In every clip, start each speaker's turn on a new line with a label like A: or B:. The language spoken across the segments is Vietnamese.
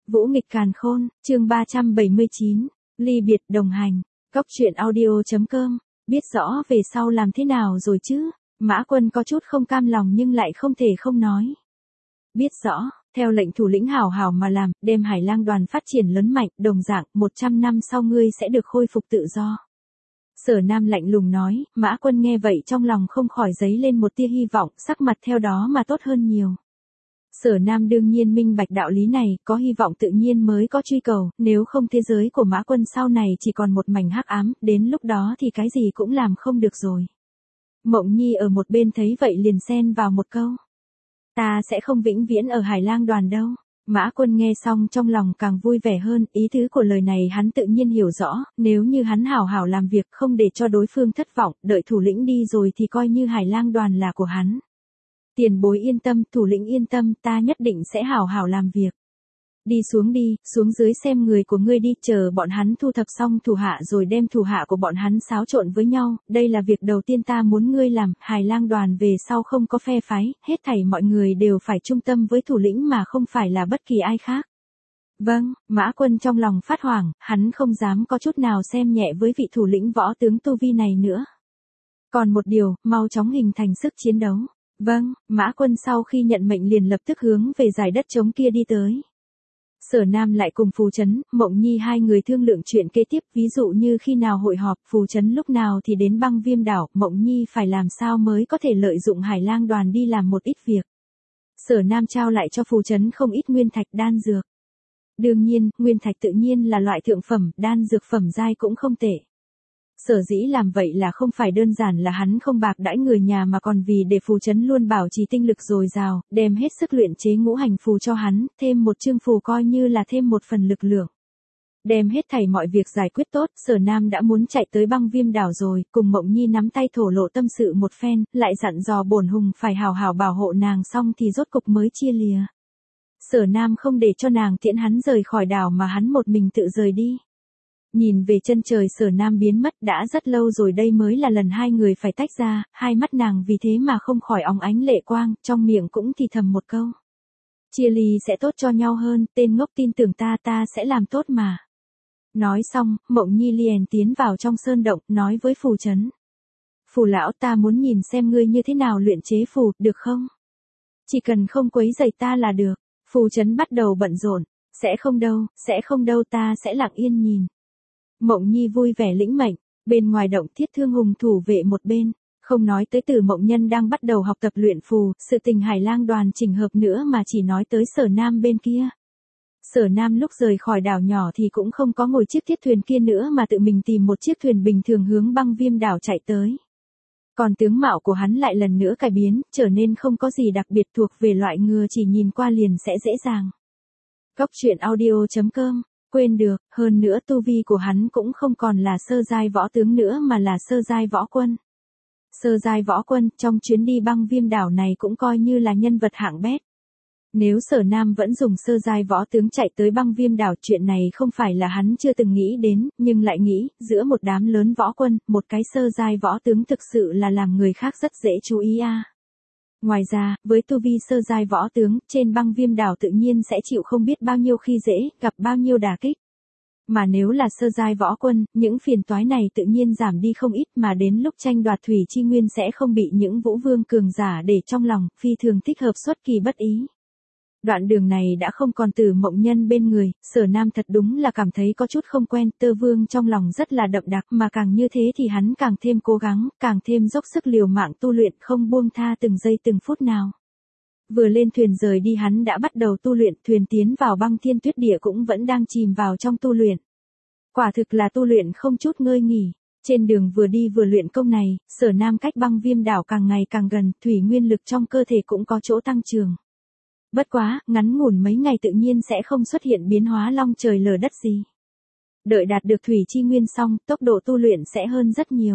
A: Vũ nghịch càn khôn, chương 379, ly biệt đồng hành, Cốc truyện audio.com, biết rõ về sau làm thế nào rồi chứ, Mã Quân có chút không cam lòng nhưng lại không thể không nói. Biết rõ, theo lệnh thủ lĩnh hảo hảo mà làm, đem Hải Lang đoàn phát triển lớn mạnh, đồng dạng, 100 năm sau ngươi sẽ được khôi phục tự do. Sở Nam lạnh lùng nói, Mã Quân nghe vậy trong lòng không khỏi dấy lên một tia hy vọng, sắc mặt theo đó mà tốt hơn nhiều. Sở Nam đương nhiên minh bạch đạo lý này, có hy vọng tự nhiên mới có truy cầu, nếu không thế giới của Mã Quân sau này chỉ còn một mảnh hắc ám, đến lúc đó thì cái gì cũng làm không được rồi. Mộng Nhi ở một bên thấy vậy liền xen vào một câu. Ta sẽ không vĩnh viễn ở Hải Lang đoàn đâu. Mã Quân nghe xong trong lòng càng vui vẻ hơn, ý tứ của lời này hắn tự nhiên hiểu rõ, nếu như hắn hảo hảo làm việc không để cho đối phương thất vọng, đợi thủ lĩnh đi rồi thì coi như Hải Lang đoàn là của hắn. Tiền bối yên tâm, thủ lĩnh yên tâm, ta nhất định sẽ hảo hảo làm việc. Đi, xuống dưới xem người của ngươi đi, chờ bọn hắn thu thập xong thủ hạ rồi đem thủ hạ của bọn hắn xáo trộn với nhau, đây là việc đầu tiên ta muốn ngươi làm, Hải Lang đoàn về sau không có phe phái, hết thảy mọi người đều phải trung tâm với thủ lĩnh mà không phải là bất kỳ ai khác. Vâng, Mã Quân trong lòng phát hoảng, hắn không dám có chút nào xem nhẹ với vị thủ lĩnh võ tướng tu vi này nữa. Còn một điều, mau chóng hình thành sức chiến đấu. Vâng, Mã Quân sau khi nhận mệnh liền lập tức hướng về giải đất trống kia đi tới. Sở Nam lại cùng Phù Chấn, Mộng Nhi hai người thương lượng chuyện kế tiếp, ví dụ như khi nào hội họp, Phù Chấn lúc nào thì đến Băng Viêm đảo, Mộng Nhi phải làm sao mới có thể lợi dụng Hải Lang đoàn đi làm một ít việc. Sở Nam trao lại cho Phù Chấn không ít nguyên thạch đan dược. Đương nhiên, nguyên thạch tự nhiên là loại thượng phẩm, đan dược phẩm giai cũng không tệ. Sở dĩ làm vậy là không phải đơn giản là hắn không bạc đãi người nhà mà còn vì để Phù Chấn luôn bảo trì tinh lực dồi dào, đem hết sức luyện chế ngũ hành phù cho hắn, thêm một chương phù coi như là thêm một phần lực lượng. Đem hết thảy mọi việc giải quyết tốt, Sở Nam đã muốn chạy tới Băng Viêm đảo rồi, cùng Mộng Nhi nắm tay thổ lộ tâm sự một phen, lại dặn dò bổn hùng phải hào hào bảo hộ nàng xong thì rốt cục mới chia lìa. Sở Nam không để cho nàng tiễn hắn rời khỏi đảo mà hắn một mình tự rời đi. Nhìn về chân trời, Sở Nam biến mất đã rất lâu rồi, đây mới là lần hai người phải tách ra, hai mắt nàng vì thế mà không khỏi óng ánh lệ quang, trong miệng cũng thì thầm một câu. Chia ly sẽ tốt cho nhau hơn, tên ngốc tin tưởng ta sẽ làm tốt mà. Nói xong, Mộng Nhi liền tiến vào trong sơn động, nói với Phù Chấn. Phù lão, ta muốn nhìn xem ngươi như thế nào luyện chế phù, được không? Chỉ cần không quấy rầy ta là được. Phù Chấn bắt đầu bận rộn. Sẽ không đâu, ta sẽ lặng yên nhìn. Mộng Nhi vui vẻ lĩnh mệnh, bên ngoài động Thiết Thương Hùng thủ vệ một bên, không nói tới Tử Mộng Nhân đang bắt đầu học tập luyện phù, sự tình Hải Lang đoàn chỉnh hợp nữa mà chỉ nói tới Sở Nam bên kia. Sở Nam lúc rời khỏi đảo nhỏ thì cũng không có ngồi chiếc thiết thuyền kia nữa mà tự mình tìm một chiếc thuyền bình thường hướng Băng Viêm đảo chạy tới. Còn tướng mạo của hắn lại lần nữa cải biến, trở nên không có gì đặc biệt, thuộc về loại ngừa chỉ nhìn qua liền sẽ dễ dàng. Cốc truyện audio.com. Quên được, hơn nữa tu vi của hắn cũng không còn là sơ giai võ tướng nữa mà là sơ giai võ quân. Sơ giai võ quân, trong chuyến đi Băng Viêm đảo này cũng coi như là nhân vật hạng bét. Nếu Sở Nam vẫn dùng sơ giai võ tướng chạy tới Băng Viêm đảo, chuyện này không phải là hắn chưa từng nghĩ đến, nhưng lại nghĩ, giữa một đám lớn võ quân, một cái sơ giai võ tướng thực sự là làm người khác rất dễ chú ý a. Ngoài ra, với tu vi sơ giai võ tướng, trên Băng Viêm đảo tự nhiên sẽ chịu không biết bao nhiêu khi dễ, gặp bao nhiêu đả kích. Mà nếu là sơ giai võ quân, những phiền toái này tự nhiên giảm đi không ít, mà đến lúc tranh đoạt thủy chi nguyên sẽ không bị những vũ vương cường giả để trong lòng, phi thường thích hợp, xuất kỳ bất ý. Đoạn đường này đã không còn Tử Mộng Nhân bên người, Sở Nam thật đúng là cảm thấy có chút không quen, Tơ Vương trong lòng rất là đậm đặc, mà càng như thế thì hắn càng thêm cố gắng, càng thêm dốc sức liều mạng tu luyện, không buông tha từng giây từng phút nào. Vừa lên thuyền rời đi hắn đã bắt đầu tu luyện, thuyền tiến vào Băng Thiên Tuyết Địa cũng vẫn đang chìm vào trong tu luyện. Quả thực là tu luyện không chút ngơi nghỉ. Trên đường vừa đi vừa luyện công này, Sở Nam cách Băng Viêm đảo càng ngày càng gần, thủy nguyên lực trong cơ thể cũng có chỗ tăng trưởng. Bất quá, ngắn ngủn mấy ngày tự nhiên sẽ không xuất hiện biến hóa long trời lở đất gì. Đợi đạt được thủy chi nguyên xong, tốc độ tu luyện sẽ hơn rất nhiều.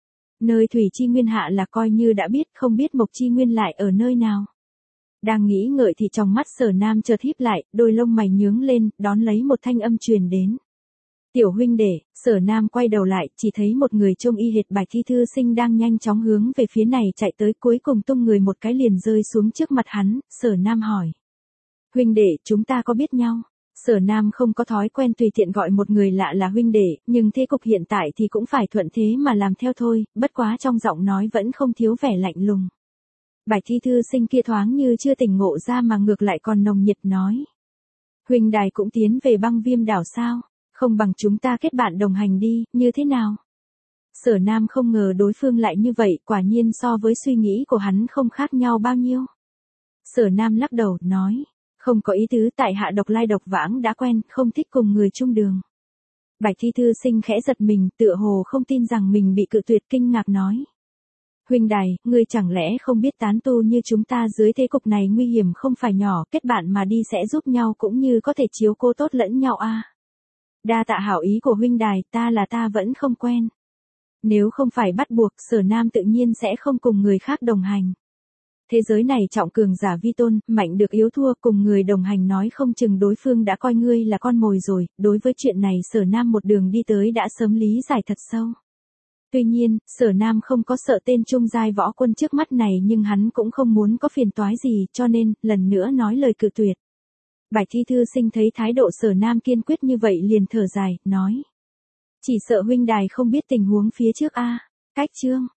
A: Nơi thủy chi nguyên hạ là coi như đã biết, không biết mộc chi nguyên lại ở nơi nào. Đang nghĩ ngợi thì trong mắt Sở Nam chợt híp lại, đôi lông mày nhướng lên, đón lấy một thanh âm truyền đến. Tiểu huynh đệ. Sở Nam quay đầu lại, chỉ thấy một người trông y hệt Bạch Thi thư sinh đang nhanh chóng hướng về phía này chạy tới, cuối cùng tung người một cái liền rơi xuống trước mặt hắn. Sở Nam hỏi. Huynh đệ, chúng ta có biết nhau? Sở Nam không có thói quen tùy tiện gọi một người lạ là huynh đệ, nhưng thế cục hiện tại thì cũng phải thuận thế mà làm theo thôi, bất quá trong giọng nói vẫn không thiếu vẻ lạnh lùng. Bạch thi thư sinh kia thoáng như chưa tỉnh ngộ ra mà ngược lại còn nồng nhiệt nói. Huynh đài cũng tiến về băng viêm đảo sao, không bằng chúng ta kết bạn đồng hành đi, như thế nào? Sở Nam không ngờ đối phương lại như vậy, quả nhiên so với suy nghĩ của hắn không khác nhau bao nhiêu. Sở Nam lắc đầu, nói, không có ý tứ, tại hạ độc lai độc vãng đã quen, không thích cùng người chung đường. Bạch thi thư sinh khẽ giật mình, tựa hồ không tin rằng mình bị cự tuyệt, kinh ngạc nói. Huynh đài, ngươi chẳng lẽ không biết tán tu như chúng ta dưới thế cục này nguy hiểm không phải nhỏ, kết bạn mà đi sẽ giúp nhau cũng như có thể chiếu cố tốt lẫn nhau à. Đa tạ hảo ý của huynh đài, ta vẫn không quen. Nếu không phải bắt buộc, Sở Nam tự nhiên sẽ không cùng người khác đồng hành. Thế giới này trọng cường giả vi tôn, mạnh được yếu thua, cùng người đồng hành nói không chừng đối phương đã coi ngươi là con mồi rồi, đối với chuyện này Sở Nam một đường đi tới đã sớm lý giải thật sâu. Tuy nhiên, Sở Nam không có sợ tên trung giai võ quân trước mắt này nhưng hắn cũng không muốn có phiền toái gì cho nên, lần nữa nói lời cự tuyệt. Bạch thi thư sinh thấy thái độ Sở Nam kiên quyết như vậy liền thở dài, nói. Chỉ sợ huynh đài không biết tình huống phía trước a. Cách chương